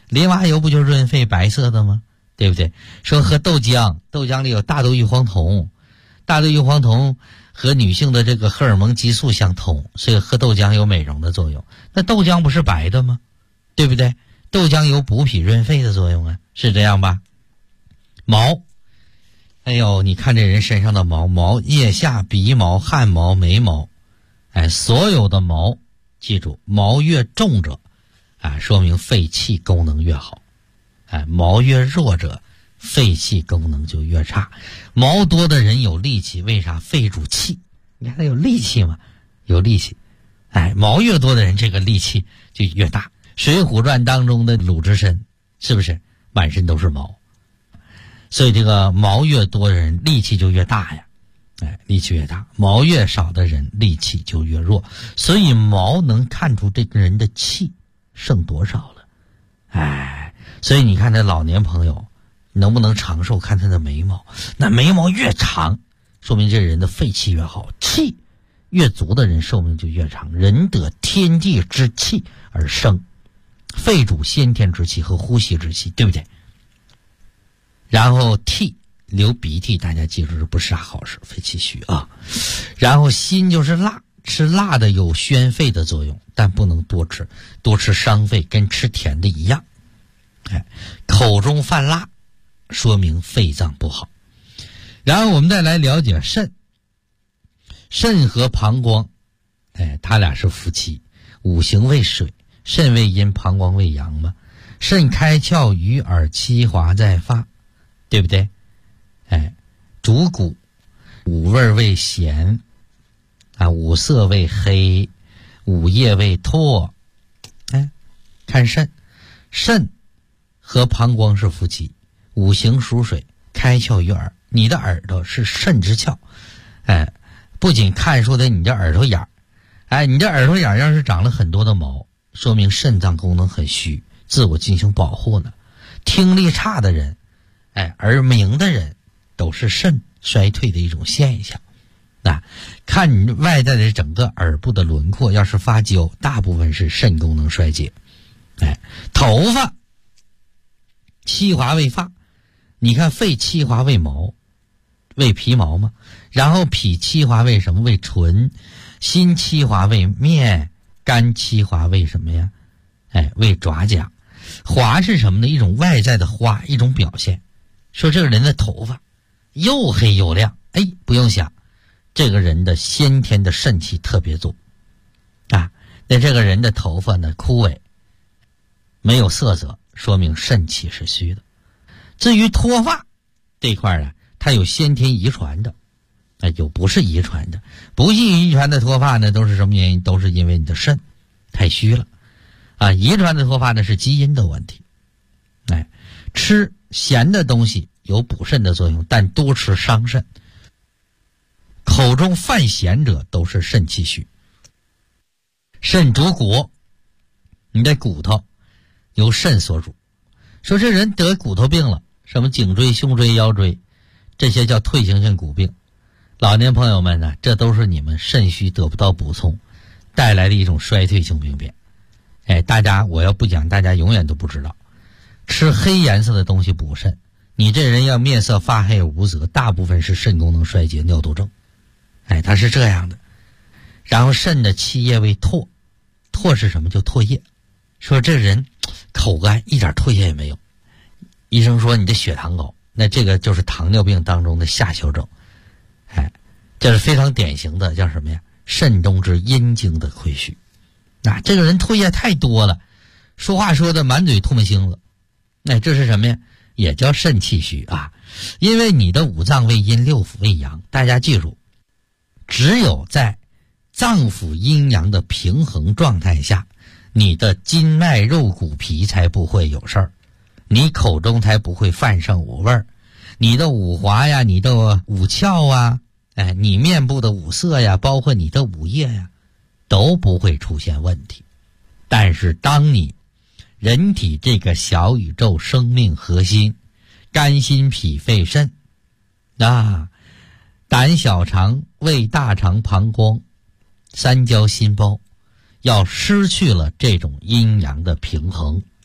淋巴油不就是润肺白色的吗？对不对？说喝豆浆，豆浆里有大豆异黄酮，大豆异黄酮和女性的这个荷尔蒙激素相同，所以喝豆浆有美容的作用。那豆浆不是白的吗？对不对？豆浆有补脾润肺的作用啊，是这样吧？毛，哎呦，你看这人身上的毛，腋下、鼻毛、汗毛、眉毛，所有的毛，记住，毛越重者，说明肺气功能越好。毛越弱者，肺气功能就越差。毛多的人有力气，为啥？肺主气，你看他有力气嘛，有力气。毛越多的人，这个力气就越大。水浒传当中的鲁智深，是不是满身都是毛？所以这个毛越多的人，力气就越大呀。力气越大，毛越少的人力气就越弱。所以毛能看出这个人的气剩多少了。所以你看这老年朋友能不能长寿，看他的眉毛，那眉毛越长，说明这人的肺气越好，气越足的人寿命就越长。人得天地之气而生，肺主先天之气和呼吸之气，对不对？然后涕，流鼻涕，大家记住这不是啥好事，肺气虚啊。然后辛就是辣，吃辣的有宣肺的作用，但不能多吃，多吃伤肺，跟吃甜的一样。口中泛辣，说明肺脏不好。然后我们再来了解肾，肾和膀胱，它俩是夫妻，五行为水，肾为阴，膀胱为阳嘛。肾开窍于耳，七华在发，对不对？主骨，五味为咸，五色为黑，五叶为唾。看肾，肾和膀胱是夫妻，五行属水，开窍于耳。你的耳朵是肾之窍，不仅看出的你的耳朵眼儿，你的耳朵眼儿要是长了很多的毛，说明肾脏功能很虚，自我进行保护呢。听力差的人，耳鸣的人，都是肾衰退的一种现象。看你外在的整个耳部的轮廓，要是发焦，大部分是肾功能衰竭。头发，七华为发，你看肺七华为毛，为皮毛嘛。然后脾七华为什么？为唇。心七华为面，肝七华为什么呀？为爪甲。华是什么呢？一种外在的花，一种表现。说这个人的头发又黑又亮，不用想，这个人的先天的肾气特别足那这个人的头发呢枯萎，没有色泽，说明肾气是虚的。至于脱发这块呢，它有先天遗传的，有不是遗传的。不幸遗传的脱发呢，都是什么原因？都是因为你的肾太虚了遗传的脱发呢是基因的问题。吃咸的东西有补肾的作用，但多吃伤肾。口中泛咸者都是肾气虚。肾主骨，你的骨头由肾所主。说这人得骨头病了，什么颈椎、胸椎、腰椎，这些叫退行性骨病。老年朋友们呢，这都是你们肾虚得不到补充带来的一种衰退性病变。大家我要不讲，大家永远都不知道。吃黑颜色的东西补肾，你这人要面色发黑无泽，大部分是肾功能衰竭、尿毒症。它是这样的。然后肾的气液为唾，唾是什么？就唾液。说这人口干，一点唾液也没有，医生说你的血糖高，那这个就是糖尿病当中的下丘症。这是非常典型的，叫什么呀？肾中之阴经的亏虚。这个人唾液太多了，说话说的满嘴唾沫星子，这是什么呀？也叫肾气虚因为你的五脏为阴，六腑为阳。大家记住，只有在脏腑阴阳的平衡状态下，你的筋脉肉骨皮才不会有事儿，你口中才不会泛生五味儿，你的五华呀，你的五窍啊，你面部的五色呀，包括你的五液呀，都不会出现问题。但是当你人体这个小宇宙生命核心，肝心脾肺肾胆小肠胃大肠膀胱三焦心包要失去了这种阴阳的平衡，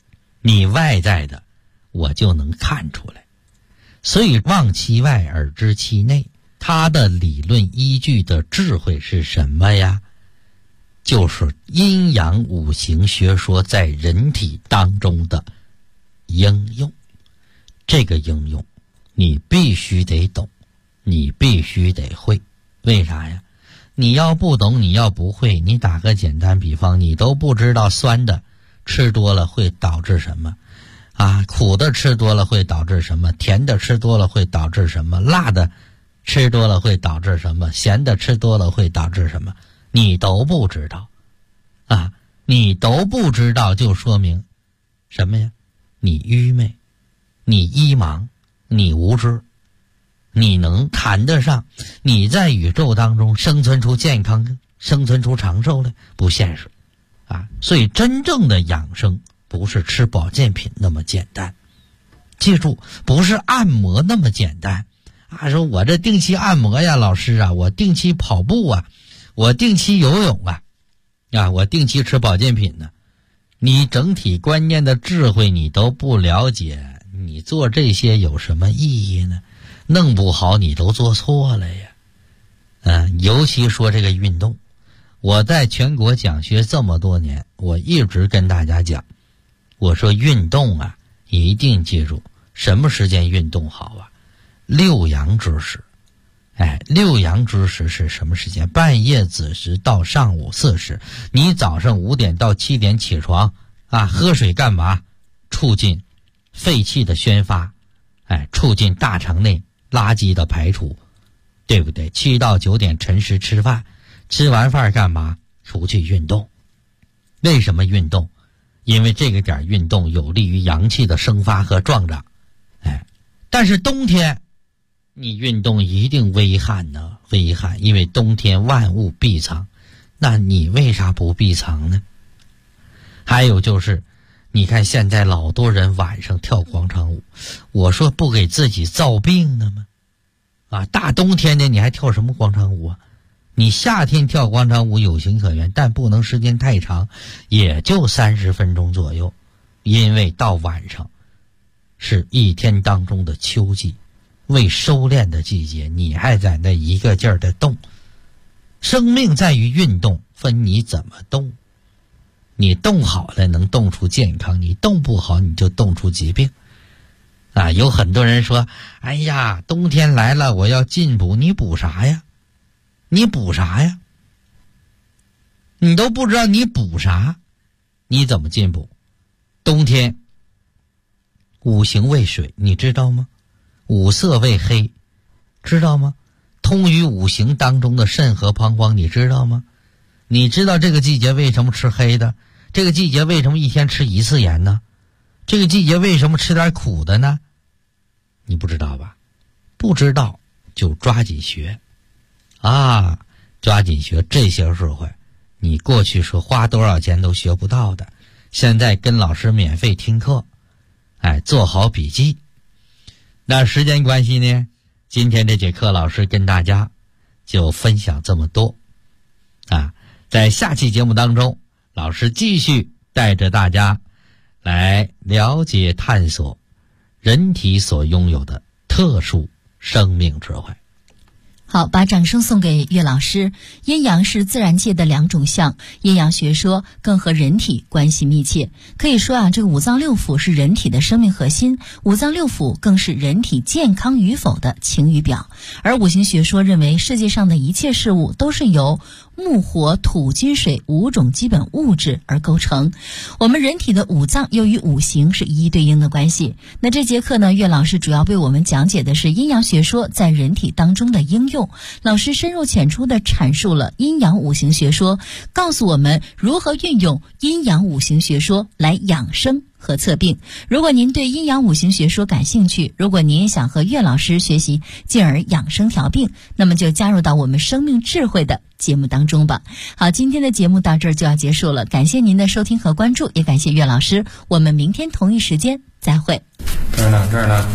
你外在的我就能看出来。所以望其外而知其内，它的理论依据的智慧是什么呀？就是阴阳五行学说在人体当中的应用。这个应用你必须得懂，你必须得会。为啥呀？你要不懂，你要不会，你打个简单比方，你都不知道酸的吃多了会导致什么啊，苦的吃多了会导致什么，甜的吃多了会导致什么，辣的吃多了会导致什么，咸的吃多了会导致什么，你都不知道啊，你都不知道，就说明什么呀？你愚昧，你依盲，你无知。你能谈得上你在宇宙当中生存出健康，生存出长寿来？不现实啊！所以真正的养生不是吃保健品那么简单，记住，不是按摩那么简单啊！说我这定期按摩呀，老师啊，我定期跑步啊，我定期游泳啊，我定期吃保健品呢。你整体观念的智慧你都不了解，你做这些有什么意义呢？弄不好你都做错了呀。尤其说这个运动，我在全国讲学这么多年，我一直跟大家讲，我说运动啊，一定记住什么时间运动好啊？六阳之时。六阳之时是什么时间？半夜子时到上午4时。你早上5点到7点起床啊，喝水干嘛？促进废气的宣发，促进大肠内垃圾的排除，对不对？7到9点辰时吃饭，吃完饭干嘛？出去运动。为什么运动？因为这个点运动有利于阳气的生发和壮长。但是冬天你运动一定危害呢，危害，因为冬天万物闭藏，那你为啥不闭藏呢？还有就是你看现在老多人晚上跳广场舞，我说不给自己造病呢吗？大冬天的你还跳什么广场舞啊？你夏天跳广场舞有情可原，但不能时间太长，也就30分钟左右，因为到晚上是一天当中的秋季，为收敛的季节，你还在那一个劲儿的动。生命在于运动，分你怎么动。你动好了能动出健康，你动不好你就动出疾病。有很多人说，哎呀，冬天来了我要进补，你补啥呀？你补啥呀？你都不知道你补啥，你怎么进补？冬天五行为水，你知道吗？五色为黑，知道吗？通于五行当中的肾和膀胱，你知道吗？你知道这个季节为什么吃黑的？这个季节为什么一天吃1次盐呢？这个季节为什么吃点苦的呢？你不知道吧？不知道就抓紧学抓紧学这些智慧，你过去说花多少钱都学不到的，现在跟老师免费听课，做好笔记。那时间关系呢，今天这节课老师跟大家就分享这么多在下期节目当中，老师继续带着大家来了解探索人体所拥有的特殊生命智慧。 好，把掌声送给岳老师。阴阳是自然界的2种象，阴阳学说更和人体关系密切。可以说这个五脏六腑是人体的生命核心，五脏六腑更是人体健康与否的晴雨表。而五行学说认为，世界上的一切事物都是由木火土金水5种基本物质而构成。我们人体的五脏又与五行是一一对应的关系。那这节课呢，岳老师主要为我们讲解的是阴阳学说在人体当中的应用。老师深入浅出地阐述了阴阳五行学说，告诉我们如何运用阴阳五行学说来养生和测病。如果您对阴阳五行学说感兴趣，如果您也想和岳老师学习，进而养生调病，那么就加入到我们生命智慧的节目当中吧。好，今天的节目到这儿就要结束了，感谢您的收听和关注，也感谢岳老师，我们明天同一时间再会。 这儿呢，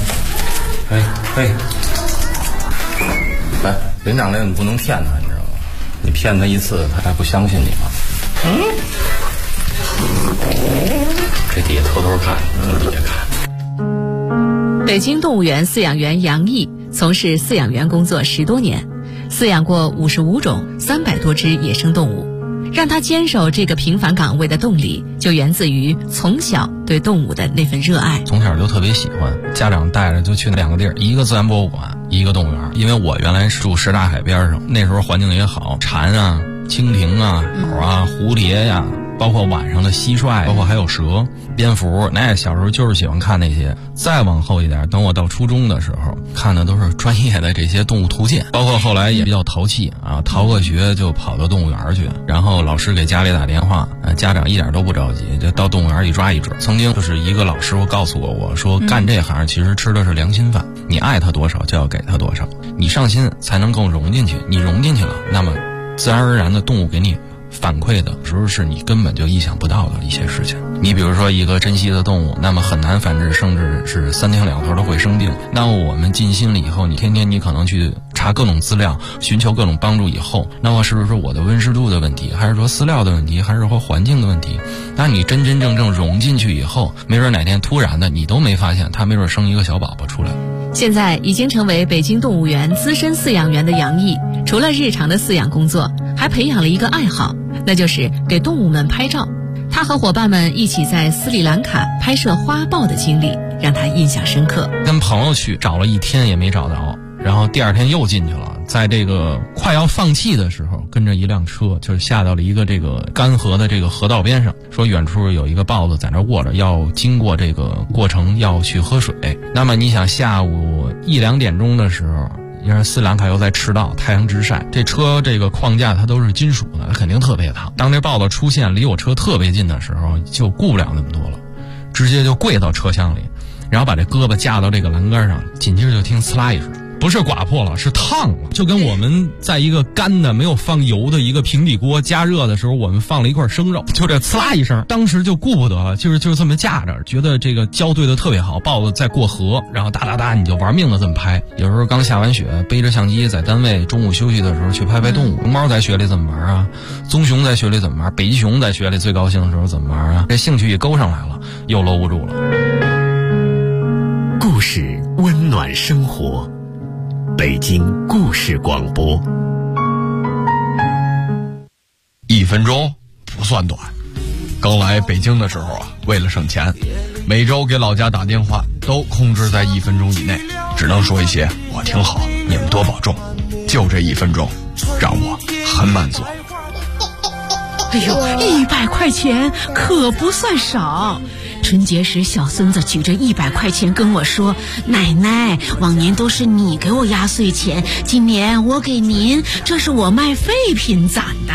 来，连长来，你不能骗他，你知道吗？你骗他一次，他还不相信你吗？ 这底下偷偷看，底下看。 北京动物园饲养员杨毅从事饲养员工作10多年，饲养过55种300多只野生动物。让他坚守这个平凡岗位的动力，就源自于从小对动物的那份热爱。 从小就特别喜欢，家长带着就去2个地儿，一个自然博物馆，一个动物园。因为我原来是住什刹海边上，那时候环境也好，蝉啊、蜻蜓啊、鸟啊、蝴蝶呀，包括晚上的蟋蟀，包括还有蛇、蝙蝠，那小时候就是喜欢看那些。再往后一点，等我到初中的时候，看的都是专业的这些动物图鉴，包括后来也比较淘气啊，逃个学就跑到动物园去，然后老师给家里打电话，家长一点都不着急，就到动物园一抓一准。曾经就是一个老师傅告诉我说干这行其实吃的是良心饭，你爱他多少就要给他多少，你上心才能够融进去，你融进去了，那么自然而然的动物给你反馈的时候是你根本就意想不到的一些事情。你比如说一个珍稀的动物，那么很难繁殖，甚至是3天2头的会生病。那么我们尽心了以后，你天天你可能去查各种资料，寻求各种帮助以后，那么是不是我的温湿度的问题，还是说饲料的问题，还是说环境的问题？那你真真正正融进去以后，没准哪天突然的你都没发现，它没准生一个小宝宝出来。 现在已经成为北京动物园资深饲养员的杨毅，除了日常的饲养工作，还培养了一个爱好，那就是给动物们拍照。他和伙伴们一起在斯里兰卡拍摄花豹的经历让他印象深刻。 跟朋友去找了1天也没找到，然后第2天又进去了，在这个快要放弃的时候，跟着一辆车就是下到了一个这个干涸的这个河道边上，说远处有一个豹子在那卧着，要经过这个过程要去喝水。那么你想下午1、2点钟的时候，因为斯里兰卡又在赤道，太阳直晒，这车这个框架它都是金属的，它肯定特别烫。当这豹子出现离我车特别近的时候，就顾不了那么多了，直接就跪到车厢里，然后把这胳膊架到这个栏杆上，紧接着就听呲啦一声，不是刮破了，是烫了，就跟我们在一个干的没有放油的一个平底锅加热的时候，我们放了一块生肉，就这呲啦一声，当时就顾不得了，就是这么架着，觉得这个胶对的特别好，豹子在过河，然后哒哒哒你就玩命的这么拍。有时候刚下完雪，背着相机在单位中午休息的时候去拍拍动物。熊猫在雪里怎么玩啊？棕熊在雪里怎么玩？北极熊在雪里最高兴的时候怎么玩啊？这兴趣一勾上来了，又搂不住了。 故事温暖生活，北京故事广播。 1分钟不算短。刚来北京的时候啊，为了省钱，每周给老家打电话都控制在1分钟以内，只能说一些我挺好，你们多保重。就这1分钟，让我很满足。 哎呦，100块钱可不算少。春节时，小孙子举着100块钱跟我说：“奶奶，往年都是你给我压岁钱，今年我给您，这是我卖废品攒的。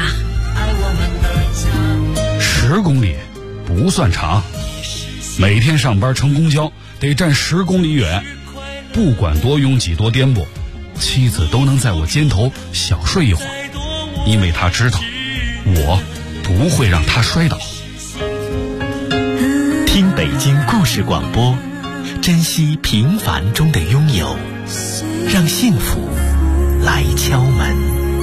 ”10公里不算长，每天上班乘公交得站10公里远，不管多拥挤多颠簸，妻子都能在我肩头小睡一会儿，因为她知道我不会让她摔倒。 听北京故事广播，珍惜平凡中的拥有，让幸福来敲门。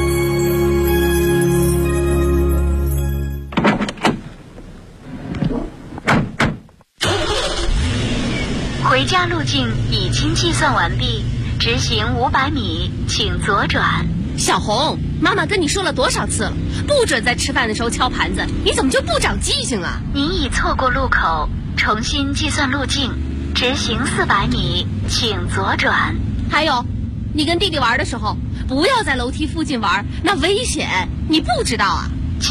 回家路径已经计算完毕，直行500米，请左转。 小红，妈妈跟你说了多少次了，不准在吃饭的时候敲盘子，你怎么就不长记性啊？ 您已错过路口，重新计算路径，直行400米，请左转。 还有，你跟弟弟玩的时候，不要在楼梯附近玩，那危险，你不知道啊？